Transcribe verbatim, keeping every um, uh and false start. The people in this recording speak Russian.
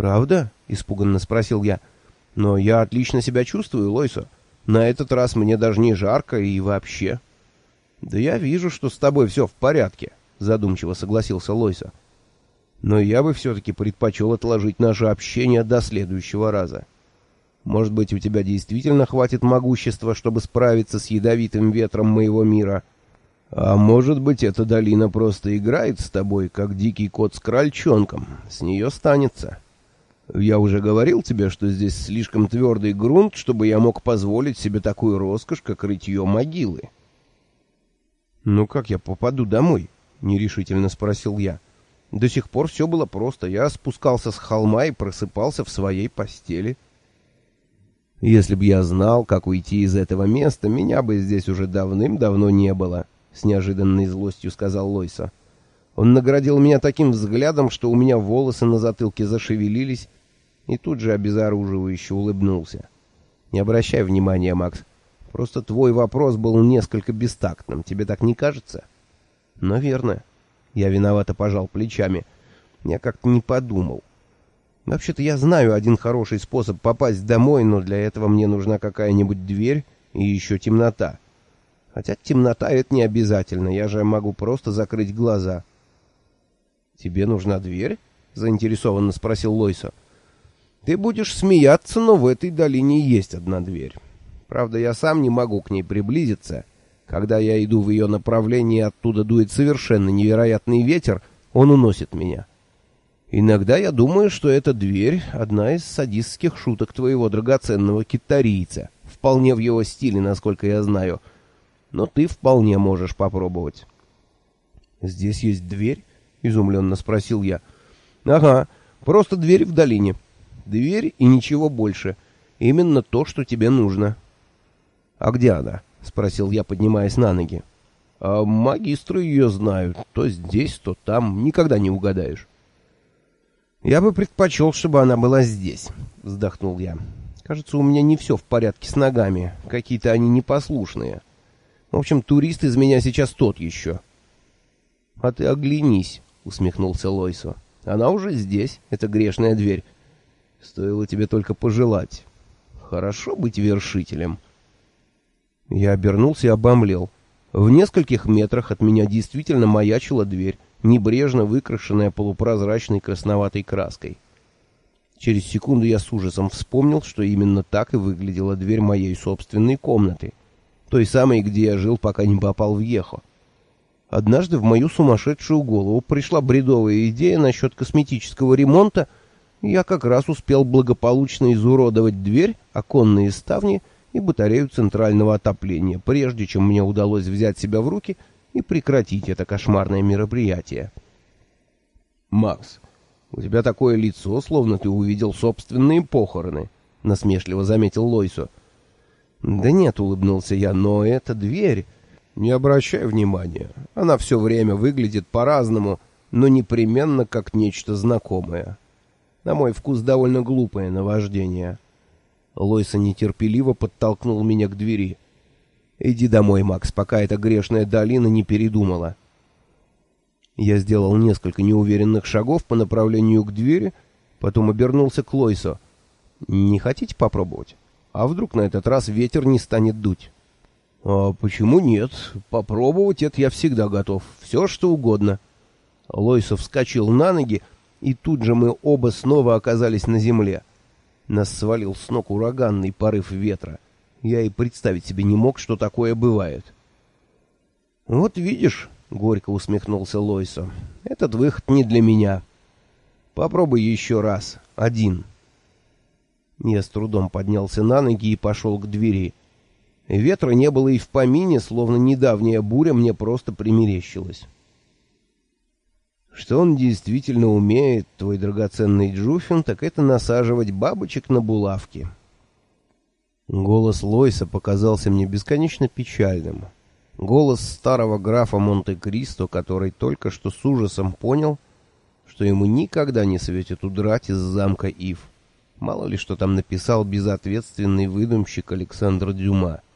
«Правда?» — испуганно спросил я. «Но я отлично себя чувствую, Лойсо. На этот раз мне даже не жарко и вообще». «Да я вижу, что с тобой все в порядке», — задумчиво согласился Лойсо. «Но я бы все-таки предпочел отложить наше общение до следующего раза. Может быть, у тебя действительно хватит могущества, чтобы справиться с ядовитым ветром моего мира? А может быть, эта долина просто играет с тобой, как дикий кот с крольчонком. С нее станется. Я уже говорил тебе, что здесь слишком твердый грунт, чтобы я мог позволить себе такую роскошь, как рытье могилы». «Ну как я попаду домой?» — нерешительно спросил я. «До сих пор все было просто. Я спускался с холма и просыпался в своей постели». «Если б я знал, как уйти из этого места, меня бы здесь уже давным-давно не было», — с неожиданной злостью сказал Лойсо. Он наградил меня таким взглядом, что у меня волосы на затылке зашевелились, и тут же обезоруживающе улыбнулся. «Не обращай внимания, Макс. Просто твой вопрос был несколько бестактным. Тебе так не кажется?» «Наверное». Я виновато пожал плечами. Я как-то не подумал. Вообще-то я знаю один хороший способ попасть домой, но для этого мне нужна какая-нибудь дверь и еще темнота. Хотя темнота — это не обязательно, я же могу просто закрыть глаза. «Тебе нужна дверь?» — заинтересованно спросил Лойсо. «Ты будешь смеяться, но в этой долине есть одна дверь. Правда, я сам не могу к ней приблизиться. Когда я иду в ее направлении, оттуда дует совершенно невероятный ветер, он уносит меня. Иногда я думаю, что эта дверь — одна из садистских шуток твоего драгоценного китарийца. Вполне в его стиле, насколько я знаю. Но ты вполне можешь попробовать». «Здесь есть дверь?» — изумленно спросил я. «Ага, просто дверь в долине. Дверь и ничего больше. Именно то, что тебе нужно». «А где она?» — спросил я, поднимаясь на ноги. «А магистры ее знают. То здесь, то там. Никогда не угадаешь». «Я бы предпочел, чтобы она была здесь», — вздохнул я. «Кажется, у меня не все в порядке с ногами. Какие-то они непослушные. В общем, турист из меня сейчас тот еще». «А ты оглянись», — усмехнулся Лойсо. «Она уже здесь, эта грешная дверь. Стоило тебе только пожелать. Хорошо быть вершителем». Я обернулся и обомлел. В нескольких метрах от меня действительно маячила дверь, небрежно выкрашенная полупрозрачной красноватой краской. Через секунду я с ужасом вспомнил, что именно так и выглядела дверь моей собственной комнаты, той самой, где я жил, пока не попал в Ехо. Однажды в мою сумасшедшую голову пришла бредовая идея насчет косметического ремонта, и я как раз успел благополучно изуродовать дверь, оконные ставни и батарею центрального отопления, прежде чем мне удалось взять себя в руки и прекратить это кошмарное мероприятие. «Макс, у тебя такое лицо, словно ты увидел собственные похороны», — насмешливо заметил Лойсо. «Да нет», — улыбнулся я, — «но эта дверь...» «Не обращай внимания. Она все время выглядит по-разному, но непременно как нечто знакомое. На мой вкус довольно глупое наваждение». Лойсо нетерпеливо подтолкнул меня к двери. «Иди домой, Макс, пока эта грешная долина не передумала». Я сделал несколько неуверенных шагов по направлению к двери, потом обернулся к Лойсо. «Не хотите попробовать? А вдруг на этот раз ветер не станет дуть?» «А почему нет? Попробовать это я всегда готов. Все, что угодно». Лойсо вскочил на ноги, и тут же мы оба снова оказались на земле. Нас свалил с ног ураганный порыв ветра. Я и представить себе не мог, что такое бывает. «Вот видишь», — горько усмехнулся Лойсо, — «этот выход не для меня. Попробуй еще раз. Один». Я с трудом поднялся на ноги и пошел к двери. Ветра не было и в помине, словно недавняя буря мне просто примерещилась. Что он действительно умеет, твой драгоценный Джуффин, так это насаживать бабочек на булавки. Голос Лойса показался мне бесконечно печальным. Голос старого графа Монте-Кристо, который только что с ужасом понял, что ему никогда не светит удрать из замка Ив. Мало ли что там написал безответственный выдумщик Александр Дюма.